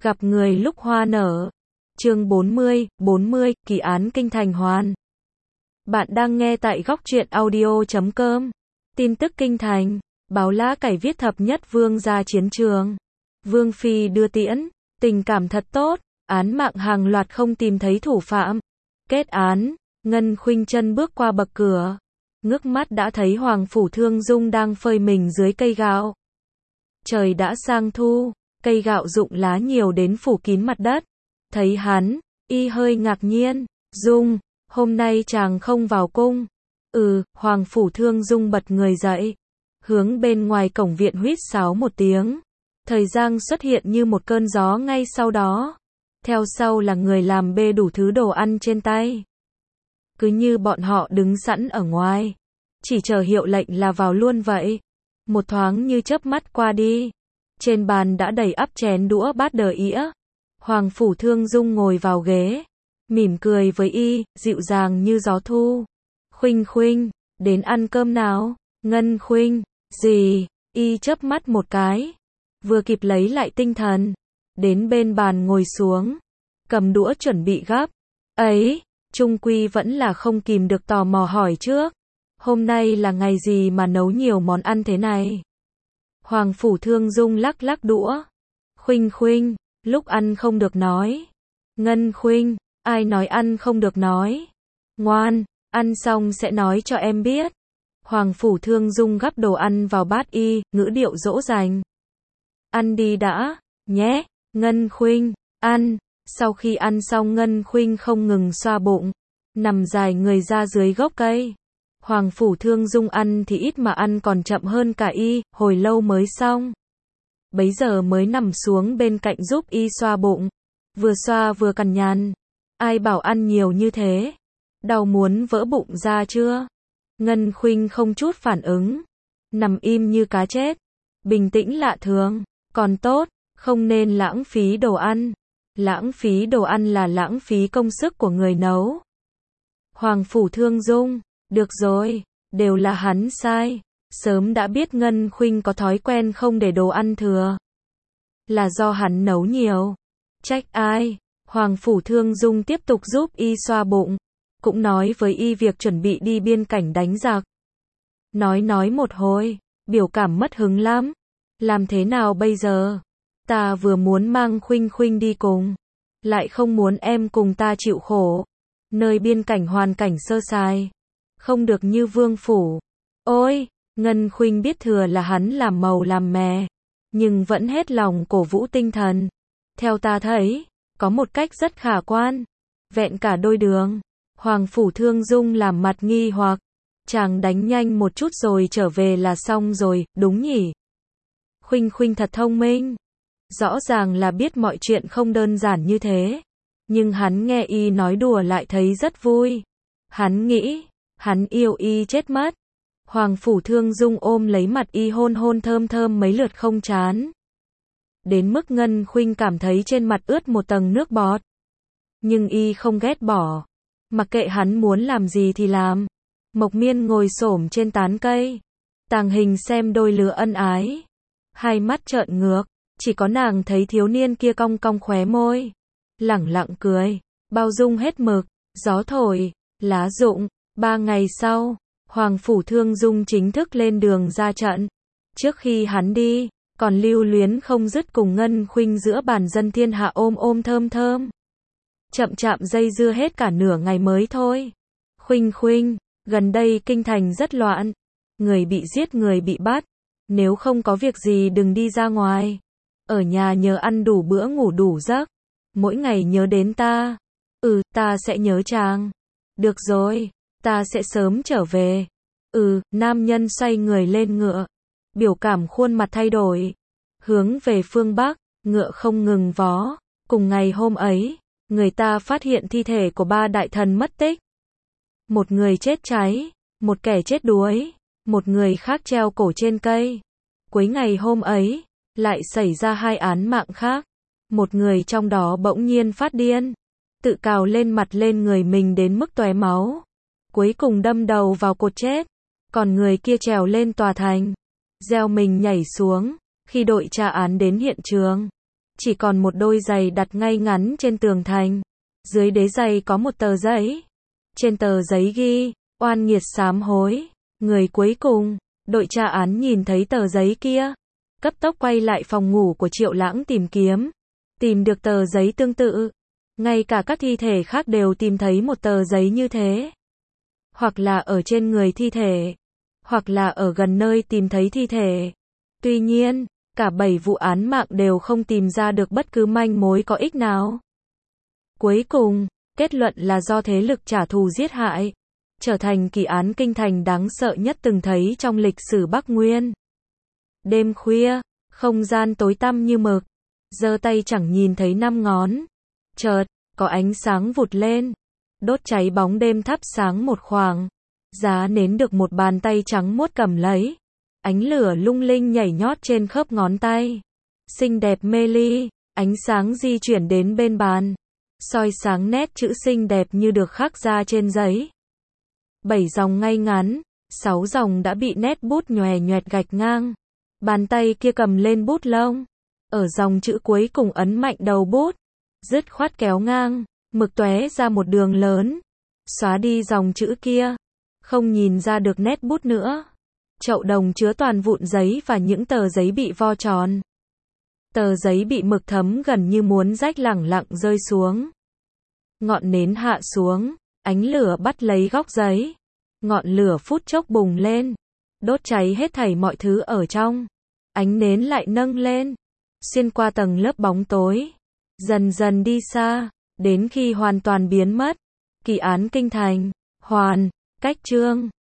Gặp người lúc hoa nở. Chương 40, kỳ án kinh thành hoàn. Bạn đang nghe tại góc truyện audio.com. Tin tức kinh thành, báo lá cải viết thập nhất vương ra chiến trường. Vương phi đưa tiễn, tình cảm thật tốt, án mạng hàng loạt không tìm thấy thủ phạm. Kết án, Ngân Khuynh chân bước qua bậc cửa. Ngước mắt đã thấy Hoàng Phủ Thương Dung đang phơi mình dưới cây gạo. Trời đã sang thu, cây gạo rụng lá nhiều đến phủ kín mặt đất. Thấy hắn, y hơi ngạc nhiên. Dung, hôm nay chàng không vào cung. Hoàng Phủ Thương Dung bật người dậy. Hướng bên ngoài cổng viện huýt sáo một tiếng. Thời Giang xuất hiện như một cơn gió ngay sau đó. Theo sau là người làm bê đủ thứ đồ ăn trên tay. Cứ như bọn họ đứng sẵn ở ngoài. Chỉ chờ hiệu lệnh là vào luôn vậy. Một thoáng như chớp mắt qua đi. Trên bàn đã đầy ắp chén đũa bát đờ ĩa. Hoàng Phủ Thương Dung ngồi vào ghế. Mỉm cười với y, dịu dàng như gió thu. Khuynh Khuynh, đến ăn cơm nào. Ngân Khuynh, gì? Y chớp mắt một cái. Vừa kịp lấy lại tinh thần. Đến bên bàn ngồi xuống. Cầm đũa chuẩn bị gắp. Ấy, chung quy vẫn là không kìm được tò mò hỏi trước. Hôm nay là ngày gì mà nấu nhiều món ăn thế này? Hoàng Phủ Thương Dung lắc lắc đũa. Khuynh Khuynh, lúc ăn không được nói. Ngân Khuynh, ai nói ăn không được nói? Ngoan, ăn xong sẽ nói cho em biết. Hoàng Phủ Thương Dung gắp đồ ăn vào bát y, ngữ điệu dỗ dành. Ăn đi đã, nhé. Ngân Khuynh, ăn. Sau khi ăn xong Ngân Khuynh không ngừng xoa bụng. Nằm dài người ra dưới gốc cây. Hoàng Phủ Thương Dung ăn thì ít mà ăn còn chậm hơn cả y, hồi lâu mới xong. Bấy giờ mới nằm xuống bên cạnh giúp y xoa bụng. Vừa xoa vừa cằn nhằn. Ai bảo ăn nhiều như thế? Đau muốn vỡ bụng ra chưa? Ngân Khuynh không chút phản ứng. Nằm im như cá chết. Bình tĩnh lạ thường. Còn tốt, không nên lãng phí đồ ăn. Lãng phí đồ ăn là lãng phí công sức của người nấu. Hoàng Phủ Thương Dung, được rồi, đều là hắn sai. Sớm đã biết Ngân Khuynh có thói quen không để đồ ăn thừa. Là do hắn nấu nhiều. Trách ai? Hoàng Phủ Thương Dung tiếp tục giúp y xoa bụng. Cũng nói với y việc chuẩn bị đi biên cảnh đánh giặc. Nói một hồi, biểu cảm mất hứng lắm. Làm thế nào bây giờ? Ta vừa muốn mang Khuynh Khuynh đi cùng. Lại không muốn em cùng ta chịu khổ. Nơi biên cảnh hoàn cảnh sơ sài. Không được như vương phủ. Ôi, Ngân Khuynh biết thừa là hắn làm màu làm mè. Nhưng vẫn hết lòng cổ vũ tinh thần. Theo ta thấy, có một cách rất khả quan. Vẹn cả đôi đường. Hoàng Phủ Thương Dung làm mặt nghi hoặc. Chàng đánh nhanh một chút rồi trở về là xong rồi, đúng nhỉ? Khuynh Khuynh thật thông minh. Rõ ràng là biết mọi chuyện không đơn giản như thế. Nhưng hắn nghe y nói đùa lại thấy rất vui. Hắn nghĩ, hắn yêu y chết mất. Hoàng Phủ Thương Dung ôm lấy mặt y hôn hôn thơm thơm mấy lượt không chán. Đến mức Ngân Khuynh cảm thấy trên mặt ướt một tầng nước bọt. Nhưng y không ghét bỏ. Mặc kệ hắn muốn làm gì thì làm. Mộc Miên ngồi xổm trên tán cây. Tàng Hình xem đôi lứa ân ái. Hai mắt trợn ngược. Chỉ có nàng thấy thiếu niên kia cong cong khóe môi. Lẳng lặng cười. Bao dung hết mực. Gió thổi, lá rụng. 3 ngày sau, Hoàng Phủ Thương Dung chính thức lên đường ra trận. Trước khi hắn đi, còn lưu luyến không dứt cùng Ngân Khuynh giữa bàn dân thiên hạ ôm ôm thơm thơm. Chậm chạm dây dưa hết cả nửa ngày mới thôi. Khuynh Khuynh, gần đây kinh thành rất loạn. Người bị giết người bị bắt. Nếu không có việc gì đừng đi ra ngoài. Ở nhà nhớ ăn đủ bữa ngủ đủ giấc. Mỗi ngày nhớ đến ta. Ta sẽ nhớ chàng. Được rồi, ta sẽ sớm trở về. Nam nhân xoay người lên ngựa. Biểu cảm khuôn mặt thay đổi. Hướng về phương Bắc, ngựa không ngừng vó. Cùng ngày hôm ấy, người ta phát hiện thi thể của 3 đại thần mất tích. Một người chết cháy, một kẻ chết đuối, một người khác treo cổ trên cây. Cuối ngày hôm ấy, lại xảy ra 2 án mạng khác. Một người trong đó bỗng nhiên phát điên. Tự cào lên mặt lên người mình đến mức tóe máu. Cuối cùng đâm đầu vào cột chết. Còn người kia trèo lên tòa thành. Gieo mình nhảy xuống. Khi đội tra án đến hiện trường, chỉ còn một đôi giày đặt ngay ngắn trên tường thành. Dưới đế giày có một tờ giấy. Trên tờ giấy ghi, oan nghiệt sám hối. Người cuối cùng, đội tra án nhìn thấy tờ giấy kia. Cấp tốc quay lại phòng ngủ của Triệu Lãng tìm kiếm. Tìm được tờ giấy tương tự. Ngay cả các thi thể khác đều tìm thấy một tờ giấy như thế. Hoặc là ở trên người thi thể. Hoặc là ở gần nơi tìm thấy thi thể. Tuy nhiên, cả 7 vụ án mạng đều không tìm ra được bất cứ manh mối có ích nào. Cuối cùng, kết luận là do thế lực trả thù giết hại. Trở thành kỳ án kinh thành đáng sợ nhất từng thấy trong lịch sử Bắc Nguyên. Đêm khuya, không gian tối tăm như mực. Giơ tay chẳng nhìn thấy 5 ngón. Chợt, có ánh sáng vụt lên. Đốt cháy bóng đêm thắp sáng một khoảng. Giá nến được một bàn tay trắng muốt cầm lấy. Ánh lửa lung linh nhảy nhót trên khớp ngón tay. Xinh đẹp mê ly, ánh sáng di chuyển đến bên bàn. Soi sáng nét chữ xinh đẹp như được khắc ra trên giấy. 7 dòng ngay ngắn, 6 dòng đã bị nét bút nhòe nhoẹt gạch ngang. Bàn tay kia cầm lên bút lông. Ở dòng chữ cuối cùng ấn mạnh đầu bút. Dứt khoát kéo ngang, mực tóe ra một đường lớn. Xóa đi dòng chữ kia. Không nhìn ra được nét bút nữa. Chậu đồng chứa toàn vụn giấy và những tờ giấy bị vo tròn. Tờ giấy bị mực thấm gần như muốn rách lẳng lặng rơi xuống. Ngọn nến hạ xuống, ánh lửa bắt lấy góc giấy. Ngọn lửa phút chốc bùng lên, đốt cháy hết thảy mọi thứ ở trong. Ánh nến lại nâng lên, xuyên qua tầng lớp bóng tối, dần dần đi xa, đến khi hoàn toàn biến mất. Kỳ án kinh thành, hoàn, cách chương.